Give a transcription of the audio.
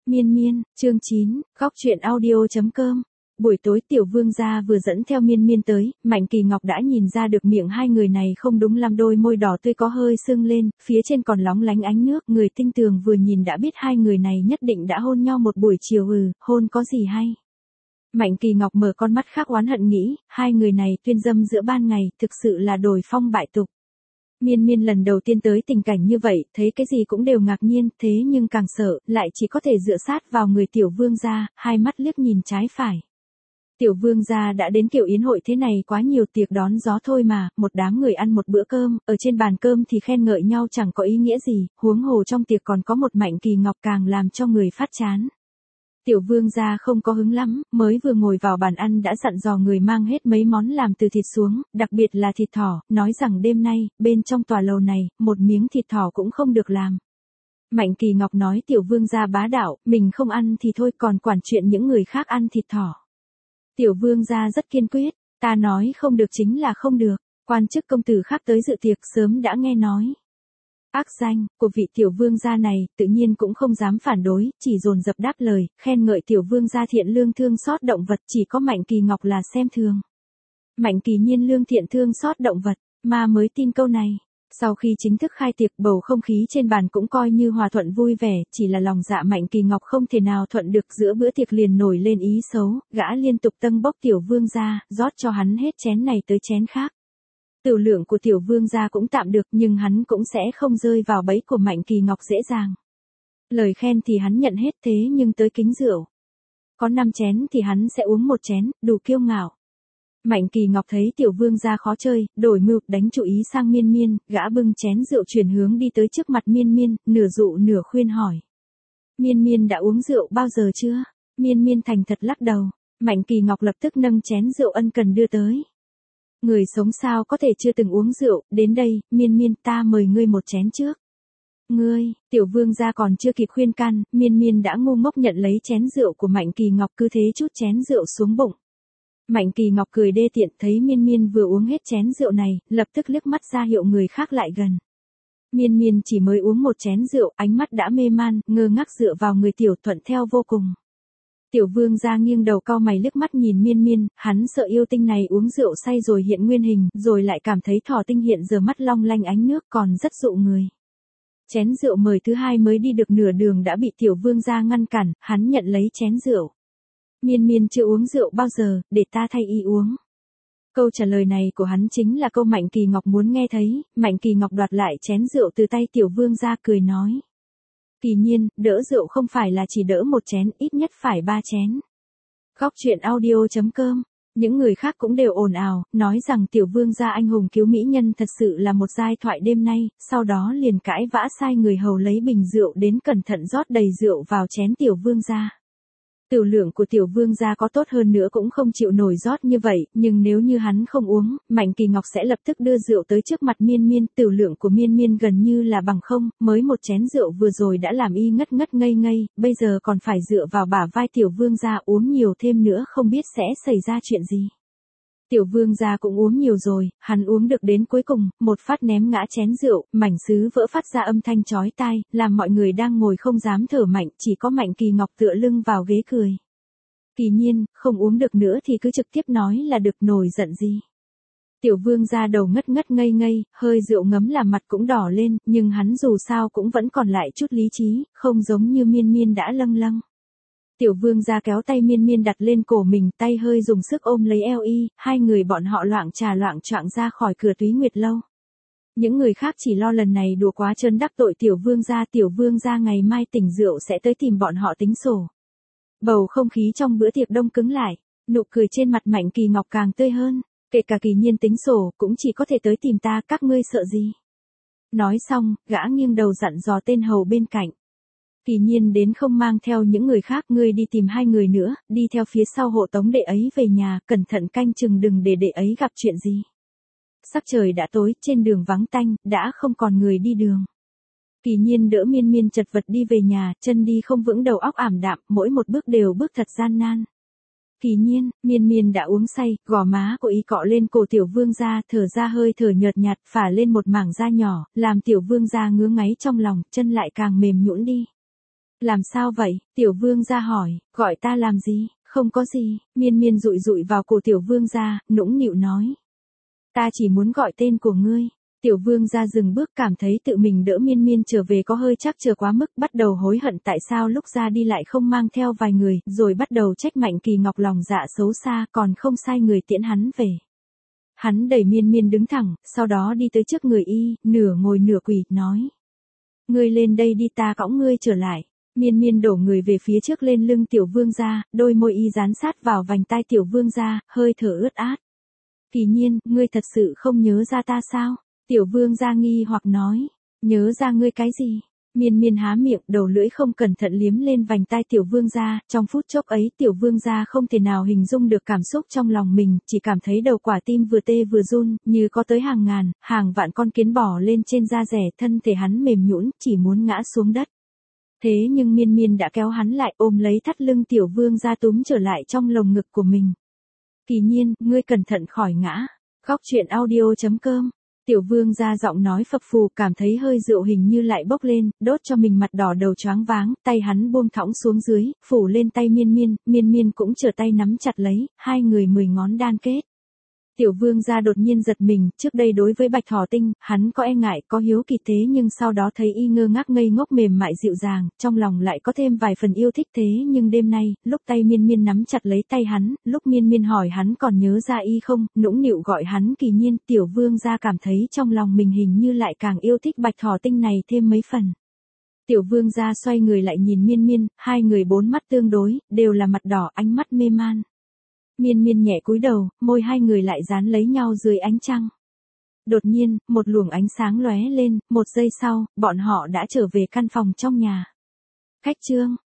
Miên Miên, chương 9, góc truyện audio.com. Buổi tối Tiểu Vương gia vừa dẫn theo Miên Miên tới, Mạnh Kỳ Ngọc đã nhìn ra được miệng hai người này không đúng lắm, đôi môi đỏ tươi có hơi sưng lên, phía trên còn lóng lánh ánh nước, người tinh tường vừa nhìn đã biết hai người này nhất định đã hôn nhau một buổi chiều. Hôn có gì hay. Mạnh Kỳ Ngọc mở con mắt khác oán hận nghĩ, hai người này tuyên dâm giữa ban ngày, thực sự là đồi phong bại tục. Miên Miên lần đầu tiên tới tình cảnh như vậy, thấy cái gì cũng đều ngạc nhiên, thế nhưng càng sợ, lại chỉ có thể dựa sát vào người Tiểu Vương gia, hai mắt liếc nhìn trái phải. Tiểu Vương gia đã đến kiểu yến hội thế này quá nhiều tiệc đón gió thôi mà, một đám người ăn một bữa cơm, ở trên bàn cơm thì khen ngợi nhau chẳng có ý nghĩa gì, huống hồ trong tiệc còn có một Mạnh Kỳ Ngọc càng làm cho người phát chán. Tiểu Vương gia không có hứng lắm, mới vừa ngồi vào bàn ăn đã dặn dò người mang hết mấy món làm từ thịt xuống, đặc biệt là thịt thỏ, nói rằng đêm nay, bên trong tòa lầu này, một miếng thịt thỏ cũng không được làm. Mạnh Kỳ Ngọc nói Tiểu Vương gia bá đạo, mình không ăn thì thôi còn quản chuyện những người khác ăn thịt thỏ. Tiểu Vương gia rất kiên quyết, ta nói không được chính là không được, quan chức công tử khác tới dự tiệc sớm đã nghe nói. Ác danh của vị Tiểu Vương gia này, tự nhiên cũng không dám phản đối, chỉ dồn dập đáp lời, khen ngợi Tiểu Vương gia thiện lương thương xót động vật, chỉ có Mạnh Kỳ Ngọc là xem thường. Mạnh Kỳ Nhiên lương thiện thương xót động vật, mà mới tin câu này. Sau khi chính thức khai tiệc, bầu không khí trên bàn cũng coi như hòa thuận vui vẻ, chỉ là lòng dạ Mạnh Kỳ Ngọc không thể nào thuận được, giữa bữa tiệc liền nổi lên ý xấu, gã liên tục tâng bốc Tiểu Vương gia, rót cho hắn hết chén này tới chén khác. Tiểu lượng của Tiểu Vương gia cũng tạm được, nhưng hắn cũng sẽ không rơi vào bẫy của Mạnh Kỳ Ngọc dễ dàng. Lời khen thì hắn nhận hết, thế nhưng tới kính rượu, có 5 chén thì hắn sẽ uống 1 chén, đủ kiêu ngạo. Mạnh Kỳ Ngọc thấy Tiểu Vương gia khó chơi, đổi mưu, đánh chủ ý sang Miên Miên, gã bưng chén rượu chuyển hướng đi tới trước mặt Miên Miên, nửa dụ nửa khuyên hỏi. Miên Miên đã uống rượu bao giờ chưa? Miên Miên thành thật lắc đầu. Mạnh Kỳ Ngọc lập tức nâng chén rượu ân cần đưa tới. Người sống sao có thể chưa từng uống rượu, đến đây, Miên Miên, ta mời ngươi 1 chén trước. Ngươi, Tiểu Vương gia còn chưa kịp khuyên can, Miên Miên đã ngu ngốc nhận lấy chén rượu của Mạnh Kỳ Ngọc, cứ thế chút chén rượu xuống bụng. Mạnh Kỳ Ngọc cười đê tiện, thấy Miên Miên vừa uống hết chén rượu này, lập tức liếc mắt ra hiệu người khác lại gần. Miên Miên chỉ mới uống 1 chén rượu, ánh mắt đã mê man, ngơ ngác dựa vào người Tiểu Thuận theo vô cùng. Tiểu Vương gia nghiêng đầu cau mày liếc mắt nhìn Miên Miên, hắn sợ yêu tinh này uống rượu say rồi hiện nguyên hình, rồi lại cảm thấy thỏ tinh hiện giờ mắt long lanh ánh nước còn rất dụ người. Chén rượu mời thứ hai mới đi được nửa đường đã bị Tiểu Vương gia ngăn cản, hắn nhận lấy chén rượu. Miên Miên chưa uống rượu bao giờ, để ta thay y uống. Câu trả lời này của hắn chính là câu Mạnh Kỳ Ngọc muốn nghe thấy, Mạnh Kỳ Ngọc đoạt lại chén rượu từ tay Tiểu Vương gia cười nói. Kỳ Nhiên, đỡ rượu không phải là chỉ đỡ 1 chén, ít nhất phải 3 chén. Góc truyện audio.com. Những người khác cũng đều ồn ào, nói rằng Tiểu Vương gia anh hùng cứu mỹ nhân thật sự là một giai thoại đêm nay, sau đó liền cãi vã sai người hầu lấy bình rượu đến cẩn thận rót đầy rượu vào chén Tiểu Vương gia. Tiểu lượng của Tiểu Vương gia có tốt hơn nữa cũng không chịu nổi rót như vậy, nhưng nếu như hắn không uống, Mạnh Kỳ Ngọc sẽ lập tức đưa rượu tới trước mặt Miên Miên, tiểu lượng của Miên Miên gần như là bằng không, mới 1 chén rượu vừa rồi đã làm y ngất ngất ngây ngây, bây giờ còn phải dựa vào bả vai Tiểu Vương gia uống nhiều thêm nữa không biết sẽ xảy ra chuyện gì. Tiểu Vương gia cũng uống nhiều rồi, hắn uống được đến cuối cùng, một phát ném ngã chén rượu, mảnh sứ vỡ phát ra âm thanh chói tai, làm mọi người đang ngồi không dám thở mạnh, chỉ có Mạnh Kỳ Ngọc tựa lưng vào ghế cười. Kỳ Nhiên, không uống được nữa thì cứ trực tiếp nói là được, nổi giận gì. Tiểu Vương gia đầu ngất ngất ngây ngây, hơi rượu ngấm làm mặt cũng đỏ lên, nhưng hắn dù sao cũng vẫn còn lại chút lý trí, không giống như Miên Miên đã lâng lâng. Tiểu Vương gia kéo tay Miên Miên đặt lên cổ mình, tay hơi dùng sức ôm lấy eo y, hai người bọn họ loạng trà loạng choạng ra khỏi cửa Túy Nguyệt lâu. Những người khác chỉ lo lần này đùa quá trơn đắc tội Tiểu Vương gia ngày mai tỉnh rượu sẽ tới tìm bọn họ tính sổ. Bầu không khí trong bữa tiệc đông cứng lại, nụ cười trên mặt Mạnh Kỳ Ngọc càng tươi hơn, kể cả Kỳ Nhiên tính sổ cũng chỉ có thể tới tìm ta, các ngươi sợ gì. Nói xong, gã nghiêng đầu dặn dò tên hầu bên cạnh. Kỳ Nhiên đến không mang theo những người khác, ngươi đi tìm 2 người nữa, đi theo phía sau hộ tống đệ ấy về nhà, cẩn thận canh chừng đừng để đệ ấy gặp chuyện gì. Sắc trời đã tối, trên đường vắng tanh, đã không còn người đi đường. Kỳ Nhiên đỡ Miên Miên chật vật đi về nhà, chân đi không vững đầu óc ảm đạm, mỗi một bước đều bước thật gian nan. Kỳ Nhiên, Miên Miên đã uống say, gò má của y cọ lên cổ Tiểu Vương gia, thở ra hơi thở nhợt nhạt, phả lên một mảng da nhỏ, làm Tiểu Vương gia ngứa ngáy trong lòng, chân lại càng mềm nhũn đi. Làm sao vậy? Tiểu vương gia hỏi, gọi ta làm gì? Không có gì, miên miên dụi dụi vào cổ tiểu vương gia, nũng nịu nói. Ta chỉ muốn gọi tên của ngươi. Tiểu vương gia dừng bước cảm thấy tự mình đỡ miên miên trở về có hơi chắc chờ quá mức, bắt đầu hối hận tại sao lúc ra đi lại không mang theo vài người, rồi bắt đầu trách Mạnh Kỳ Ngọc lòng dạ xấu xa, còn không sai người tiễn hắn về. Hắn đẩy miên miên đứng thẳng, sau đó đi tới trước người y, nửa ngồi nửa quỳ, nói. Ngươi lên đây đi, ta cõng ngươi trở lại. Miên miên đổ người về phía trước lên lưng tiểu vương gia, đôi môi y dán sát vào vành tai tiểu vương gia, hơi thở ướt át. Kỳ nhiên, ngươi thật sự không nhớ ra ta sao? Tiểu vương gia nghi hoặc nói. Nhớ ra ngươi cái gì? Miên miên há miệng, đầu lưỡi không cẩn thận liếm lên vành tai tiểu vương gia, trong phút chốc ấy tiểu vương gia không thể nào hình dung được cảm xúc trong lòng mình, chỉ cảm thấy đầu quả tim vừa tê vừa run, như có tới hàng ngàn, hàng vạn con kiến bò lên trên da rẻ, thân thể hắn mềm nhũn, chỉ muốn ngã xuống đất. Thế nhưng miên miên đã kéo hắn lại, ôm lấy thắt lưng tiểu vương gia túm trở lại trong lồng ngực của mình. Kỳ nhiên, ngươi cẩn thận khỏi ngã. Góc truyện audio.com. Tiểu vương gia giọng nói phập phù, cảm thấy hơi rượu hình như lại bốc lên, đốt cho mình mặt đỏ đầu choáng váng, tay hắn buông thõng xuống dưới, phủ lên tay miên miên, miên miên cũng trở tay nắm chặt lấy, hai người 10 ngón đan kết. Tiểu vương gia đột nhiên giật mình, trước đây đối với Bạch Thỏ Tinh, hắn có e ngại, có hiếu kỳ thế nhưng sau đó thấy y ngơ ngác ngây ngốc mềm mại dịu dàng, trong lòng lại có thêm vài phần yêu thích thế nhưng đêm nay, lúc tay miên miên nắm chặt lấy tay hắn, lúc miên miên hỏi hắn còn nhớ ra y không, nũng nịu gọi hắn Kỳ nhiên, tiểu vương gia cảm thấy trong lòng mình hình như lại càng yêu thích Bạch Thỏ Tinh này thêm mấy phần. Tiểu vương gia xoay người lại nhìn miên miên, hai người bốn mắt tương đối, đều là mặt đỏ, ánh mắt mê man. Miên miên nhẹ cúi đầu, môi hai người lại dán lấy nhau dưới ánh trăng. Đột nhiên, một luồng ánh sáng lóe lên, một giây sau, bọn họ đã trở về căn phòng trong nhà. Khách Trương,